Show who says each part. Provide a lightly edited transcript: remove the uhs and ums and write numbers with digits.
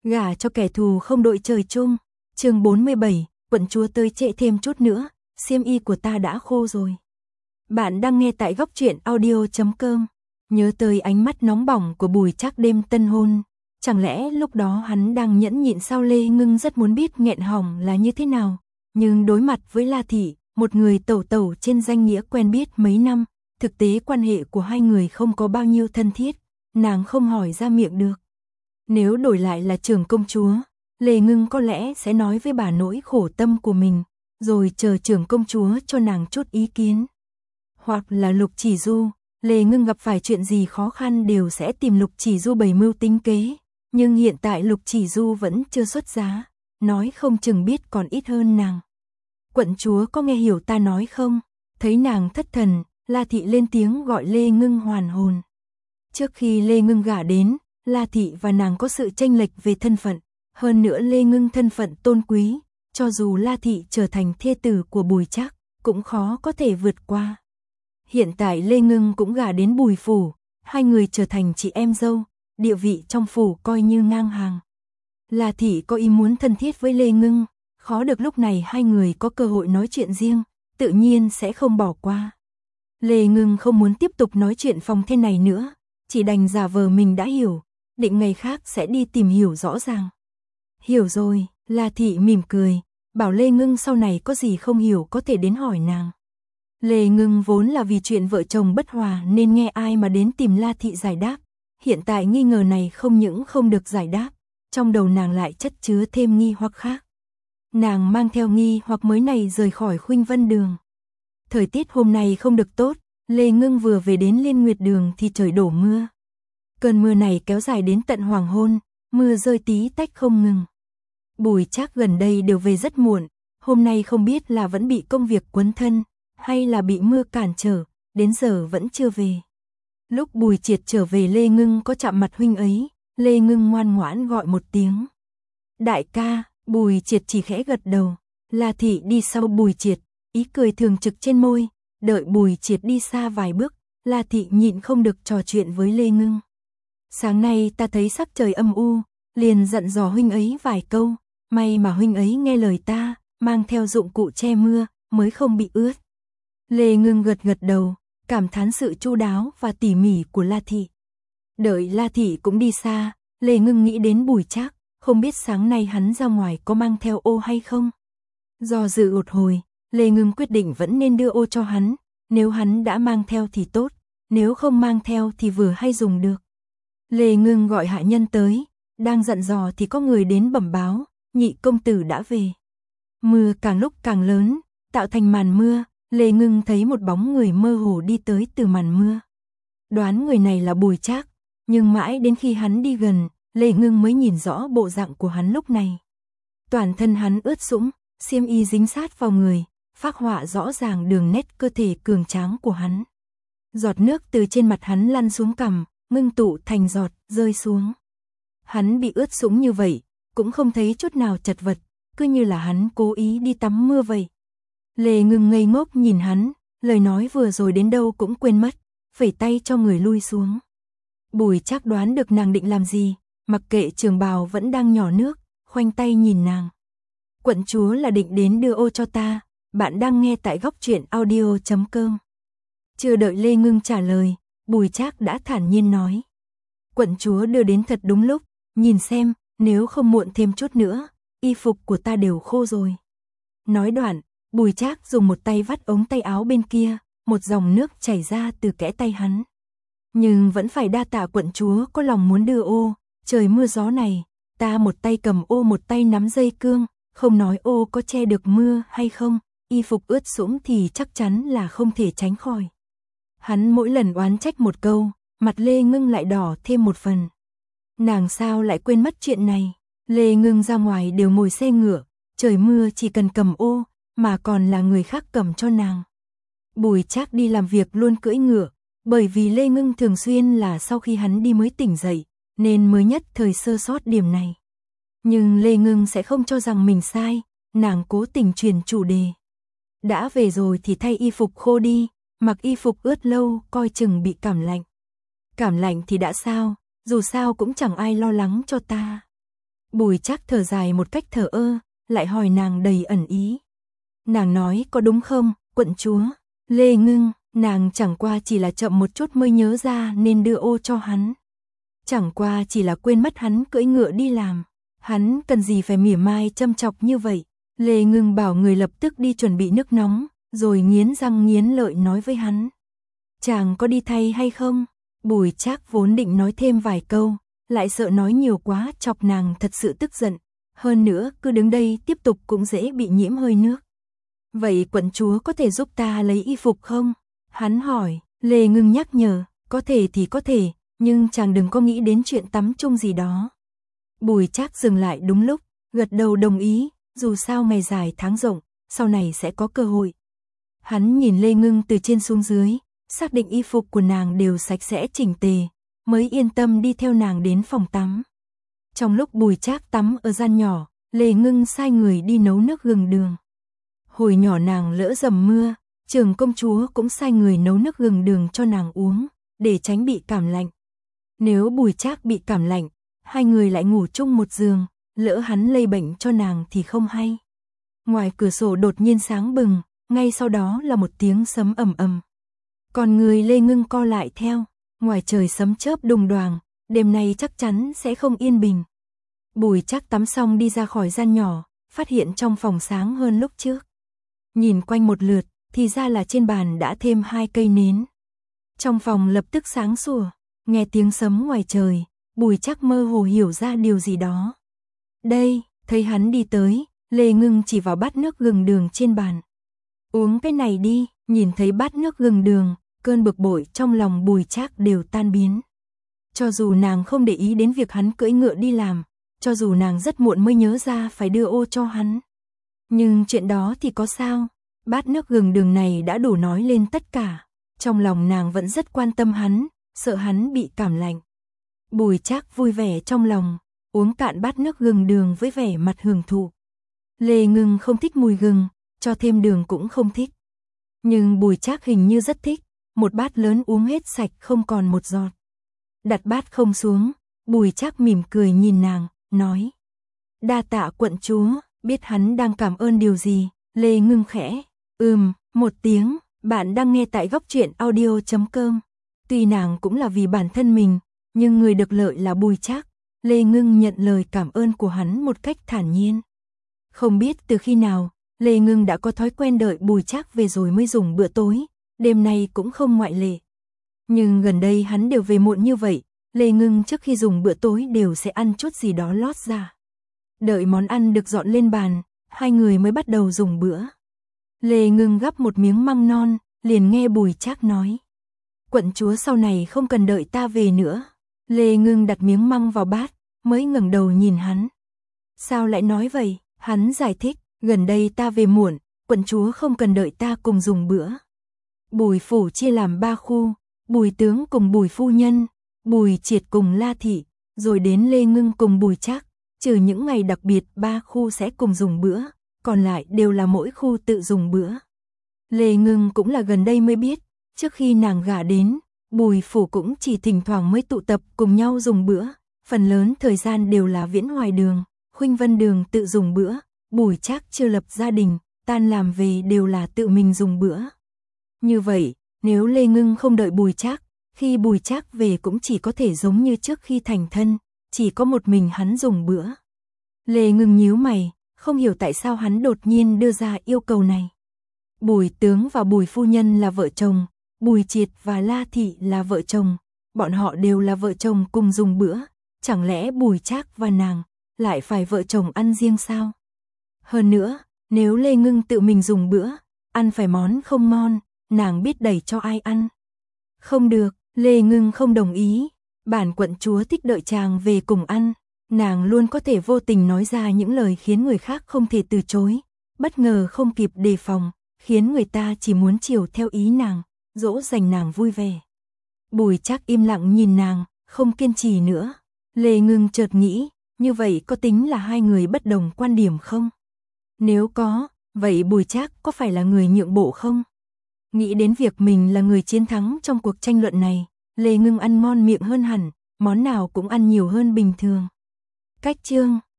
Speaker 1: Gả cho kẻ thù không đội trời chung. Chương 47, quận chúa tới trễ thêm chút nữa, xiêm y của ta đã khô rồi. Bạn đang nghe tại góc truyện audio.com. Nhớ tới ánh mắt nóng bỏng của Bùi Trác đêm tân hôn, chẳng lẽ lúc đó hắn đang nhẫn nhịn sao? Lê Ngưng rất muốn biết nghẹn họng là như thế nào, nhưng đối mặt với La Thị, một người tẩu tẩu trên danh nghĩa quen biết mấy năm, thực tế quan hệ của hai người không có bao nhiêu thân thiết, nàng không hỏi ra miệng được. Nếu đổi lại là trưởng công chúa, Lê Ngưng có lẽ sẽ nói với bà nỗi khổ tâm của mình, rồi chờ trưởng công chúa cho nàng chút ý kiến. Hoặc là Lục Chỉ Du, Lê Ngưng gặp phải chuyện gì khó khăn đều sẽ tìm Lục Chỉ Du bày mưu tính kế, nhưng hiện tại Lục Chỉ Du vẫn chưa xuất giá, nói không chừng biết còn ít hơn nàng. Quận chúa có nghe hiểu ta nói không? Thấy nàng thất thần, La Thị lên tiếng gọi Lê Ngưng hoàn hồn. Trước khi Lê Ngưng gả đến, La Thị và nàng có sự chênh lệch về thân phận, hơn nữa Lê Ngưng thân phận tôn quý, cho dù La Thị trở thành thê tử của Bùi Trác, cũng khó có thể vượt qua. Hiện tại Lê Ngưng cũng gả đến Bùi phủ, hai người trở thành chị em dâu, địa vị trong phủ coi như ngang hàng. La Thị có ý muốn thân thiết với Lê Ngưng, khó được lúc này hai người có cơ hội nói chuyện riêng, tự nhiên sẽ không bỏ qua. Lê Ngưng không muốn tiếp tục nói chuyện phòng thế này nữa, chỉ đành giả vờ mình đã hiểu, định ngày khác sẽ đi tìm hiểu rõ ràng. Hiểu rồi, La Thị mỉm cười, bảo Lê Ngưng sau này có gì không hiểu có thể đến hỏi nàng. Lê Ngưng vốn là vì chuyện vợ chồng bất hòa nên nghe ai mà đến tìm La Thị giải đáp, hiện tại nghi ngờ này không những không được giải đáp, trong đầu nàng lại chất chứa thêm nghi hoặc khác. Nàng mang theo nghi hoặc mới này rời khỏi Khuynh Vân Đường. Thời tiết hôm nay không được tốt, Lê Ngưng vừa về đến Liên Nguyệt Đường thì trời đổ mưa. Cơn mưa này kéo dài đến tận hoàng hôn, mưa rơi tí tách không ngừng. Bùi Trác gần đây đều về rất muộn, hôm nay không biết là vẫn bị công việc quấn thân, hay là bị mưa cản trở, đến giờ vẫn chưa về. Lúc Bùi Triệt trở về Lê Ngưng có chạm mặt huynh ấy, Lê Ngưng ngoan ngoãn gọi một tiếng. Đại ca, Bùi Triệt chỉ khẽ gật đầu, La Thị đi sau Bùi Triệt, ý cười thường trực trên môi, đợi Bùi Triệt đi xa vài bước, La Thị nhịn không được trò chuyện với Lê Ngưng. Sáng nay ta thấy sắc trời âm u, liền dặn dò huynh ấy vài câu, may mà huynh ấy nghe lời ta, mang theo dụng cụ che mưa, mới không bị ướt. Lê Ngưng gật gật đầu, cảm thán sự chu đáo và tỉ mỉ của La Thị. Đợi La Thị cũng đi xa, Lê Ngưng nghĩ đến Bùi Trác, không biết sáng nay hắn ra ngoài có mang theo ô hay không. Do dự một hồi, Lê Ngưng quyết định vẫn nên đưa ô cho hắn, nếu hắn đã mang theo thì tốt, nếu không mang theo thì vừa hay dùng được. Lê Ngưng gọi hạ nhân tới, đang dặn dò thì có người đến bẩm báo, nhị công tử đã về. Mưa càng lúc càng lớn, tạo thành màn mưa, Lê Ngưng thấy một bóng người mơ hồ đi tới từ màn mưa. Đoán người này là Bùi Trác, nhưng mãi đến khi hắn đi gần, Lê Ngưng mới nhìn rõ bộ dạng của hắn lúc này. Toàn thân hắn ướt sũng, xiêm y dính sát vào người, phác họa rõ ràng đường nét cơ thể cường tráng của hắn. Giọt nước từ trên mặt hắn lăn xuống cằm, ngưng tụ thành giọt, rơi xuống. Hắn bị ướt sũng như vậy, cũng không thấy chút nào chật vật, cứ như là hắn cố ý đi tắm mưa vậy. Lê Ngưng ngây ngốc nhìn hắn, lời nói vừa rồi đến đâu cũng quên mất, phẩy tay cho người lui xuống. Bùi Trác đoán được nàng định làm gì, mặc kệ trường bào vẫn đang nhỏ nước, khoanh tay nhìn nàng. Quận chúa là định đến đưa ô cho ta, bạn đang nghe tại góc truyện audio.com. Chưa đợi Lê Ngưng trả lời, Bùi Trác đã thản nhiên nói. Quận chúa đưa đến thật đúng lúc, nhìn xem, nếu không muộn thêm chút nữa, y phục của ta đều khô rồi. Nói đoạn, Bùi Trác dùng một tay vắt ống tay áo bên kia, một dòng nước chảy ra từ kẽ tay hắn. Nhưng vẫn phải đa tạ quận chúa có lòng muốn đưa ô, trời mưa gió này, ta một tay cầm ô một tay nắm dây cương, không nói ô có che được mưa hay không, y phục ướt sũng thì chắc chắn là không thể tránh khỏi. Hắn mỗi lần oán trách một câu, mặt Lê Ngưng lại đỏ thêm một phần. Nàng sao lại quên mất chuyện này, Lê Ngưng ra ngoài đều ngồi xe ngựa, trời mưa chỉ cần cầm ô, mà còn là người khác cầm cho nàng. Bùi Trác đi làm việc luôn cưỡi ngựa, bởi vì Lê Ngưng thường xuyên là sau khi hắn đi mới tỉnh dậy, nên mới nhất thời sơ sót điểm này. Nhưng Lê Ngưng sẽ không cho rằng mình sai, nàng cố tình truyền chủ đề. Đã về rồi thì thay y phục khô đi, mặc y phục ướt lâu coi chừng bị cảm lạnh. Cảm lạnh thì đã sao, dù sao cũng chẳng ai lo lắng cho ta. Bùi Trác thở dài một cách thờ ơ, lại hỏi nàng đầy ẩn ý. Nàng nói có đúng không, quận chúa? Lê Ngưng, nàng chẳng qua chỉ là chậm một chút mới nhớ ra nên đưa ô cho hắn. Chẳng qua chỉ là quên mất hắn cưỡi ngựa đi làm. Hắn cần gì phải mỉa mai châm chọc như vậy. Lê Ngưng bảo người lập tức đi chuẩn bị nước nóng, rồi nghiến răng nghiến lợi nói với hắn. Chàng có đi thay hay không? Bùi Trác vốn định nói thêm vài câu, lại sợ nói nhiều quá chọc nàng thật sự tức giận. Hơn nữa cứ đứng đây tiếp tục cũng dễ bị nhiễm hơi nước. Vậy quận chúa có thể giúp ta lấy y phục không? Hắn hỏi. Lê Ngưng nhắc nhở, có thể thì có thể, nhưng chàng đừng có nghĩ đến chuyện tắm chung gì đó. Bùi Trác dừng lại đúng lúc, gật đầu đồng ý, dù sao ngày dài tháng rộng, sau này sẽ có cơ hội. Hắn nhìn Lê Ngưng từ trên xuống dưới, xác định y phục của nàng đều sạch sẽ chỉnh tề, mới yên tâm đi theo nàng đến phòng tắm. Trong lúc Bùi Trác tắm ở gian nhỏ, Lê Ngưng sai người đi nấu nước gừng đường. Hồi nhỏ nàng lỡ dầm mưa, Trường công chúa cũng sai người nấu nước gừng đường cho nàng uống, để tránh bị cảm lạnh. Nếu Bùi Trác bị cảm lạnh, hai người lại ngủ chung một giường, lỡ hắn lây bệnh cho nàng thì không hay. Ngoài cửa sổ đột nhiên sáng bừng, ngay sau đó là một tiếng sấm ầm ầm. Còn người Lê Ngưng co lại theo, ngoài trời sấm chớp đùng đoàng, đêm nay chắc chắn sẽ không yên bình. Bùi Trác tắm xong đi ra khỏi gian nhỏ, phát hiện trong phòng sáng hơn lúc trước. Nhìn quanh một lượt, thì ra là trên bàn đã thêm 2 cây nến. Trong phòng lập tức sáng sủa, nghe tiếng sấm ngoài trời, Bùi Trác mơ hồ hiểu ra điều gì đó. Đây, thấy hắn đi tới, Lê Ngưng chỉ vào bát nước gừng đường trên bàn. Uống cái này đi, nhìn thấy bát nước gừng đường, cơn bực bội trong lòng Bùi Trác đều tan biến. Cho dù nàng không để ý đến việc hắn cưỡi ngựa đi làm, cho dù nàng rất muộn mới nhớ ra phải đưa ô cho hắn. Nhưng chuyện đó thì có sao? Bát nước gừng đường này đã đủ nói lên tất cả. Trong lòng nàng vẫn rất quan tâm hắn, sợ hắn bị cảm lạnh. Bùi Trác vui vẻ trong lòng, uống cạn bát nước gừng đường với vẻ mặt hưởng thụ. Lê Ngưng không thích mùi gừng, cho thêm đường cũng không thích. Nhưng Bùi Trác hình như rất thích, một bát lớn uống hết sạch không còn một giọt. Đặt bát không xuống, Bùi Trác mỉm cười nhìn nàng, nói. Đa tạ quận chúa, biết hắn đang cảm ơn điều gì, Lê Ngưng khẽ. Một tiếng, bạn đang nghe tại Góc Truyện Audio.com. Tuy nàng cũng là vì bản thân mình, nhưng người được lợi là Bùi Trác. Lê Ngưng nhận lời cảm ơn của hắn một cách thản nhiên. Không biết từ khi nào, Lê Ngưng đã có thói quen đợi Bùi Trác về rồi mới dùng bữa tối, đêm nay cũng không ngoại lệ. Nhưng gần đây hắn đều về muộn như vậy, Lê Ngưng trước khi dùng bữa tối đều sẽ ăn chút gì đó lót ra. Đợi món ăn được dọn lên bàn, hai người mới bắt đầu dùng bữa. Lê Ngưng gắp một miếng măng non, liền nghe Bùi Trác nói. Quận chúa sau này không cần đợi ta về nữa. Lê Ngưng đặt miếng măng vào bát, mới ngẩng đầu nhìn hắn. Sao lại nói vậy? Hắn giải thích, gần đây ta về muộn, quận chúa không cần đợi ta cùng dùng bữa. Bùi phủ chia làm 3 khu, Bùi tướng cùng Bùi phu nhân, Bùi Triệt cùng La thị, rồi đến Lê Ngưng cùng Bùi Trác, trừ những ngày đặc biệt 3 khu sẽ cùng dùng bữa, còn lại đều là mỗi khu tự dùng bữa. Lê Ngưng cũng là gần đây mới biết, trước khi nàng gả đến, Bùi phủ cũng chỉ thỉnh thoảng mới tụ tập cùng nhau dùng bữa, phần lớn thời gian đều là Viễn Hoài Đường, Khuynh Vân Đường tự dùng bữa, Bùi Trác chưa lập gia đình, tan làm về đều là tự mình dùng bữa. Như vậy, nếu Lê Ngưng không đợi Bùi Trác, khi Bùi Trác về cũng chỉ có thể giống như trước khi thành thân, chỉ có một mình hắn dùng bữa. Lê Ngưng nhíu mày, không hiểu tại sao hắn đột nhiên đưa ra yêu cầu này. Bùi tướng và Bùi phu nhân là vợ chồng, Bùi Triệt và La thị là vợ chồng, bọn họ đều là vợ chồng cùng dùng bữa, chẳng lẽ Bùi Trác và nàng lại phải vợ chồng ăn riêng sao? Hơn nữa, nếu Lê Ngưng tự mình dùng bữa, ăn phải món không ngon, nàng biết đẩy cho ai ăn? Không được, Lê Ngưng không đồng ý, bản quận chúa thích đợi chàng về cùng ăn, nàng luôn có thể vô tình nói ra những lời khiến người khác không thể từ chối, bất ngờ không kịp đề phòng, khiến người ta chỉ muốn chiều theo ý nàng, dỗ dành nàng vui vẻ. Bùi Trác im lặng nhìn nàng, không kiên trì nữa. Lê Ngưng chợt nghĩ, như vậy có tính là hai người bất đồng quan điểm không? Nếu có, vậy Bùi Trác có phải là người nhượng bộ không? Nghĩ đến việc mình là người chiến thắng trong cuộc tranh luận này, Lê Ngưng ăn ngon miệng hơn hẳn, món nào cũng ăn nhiều hơn bình thường. Cách chương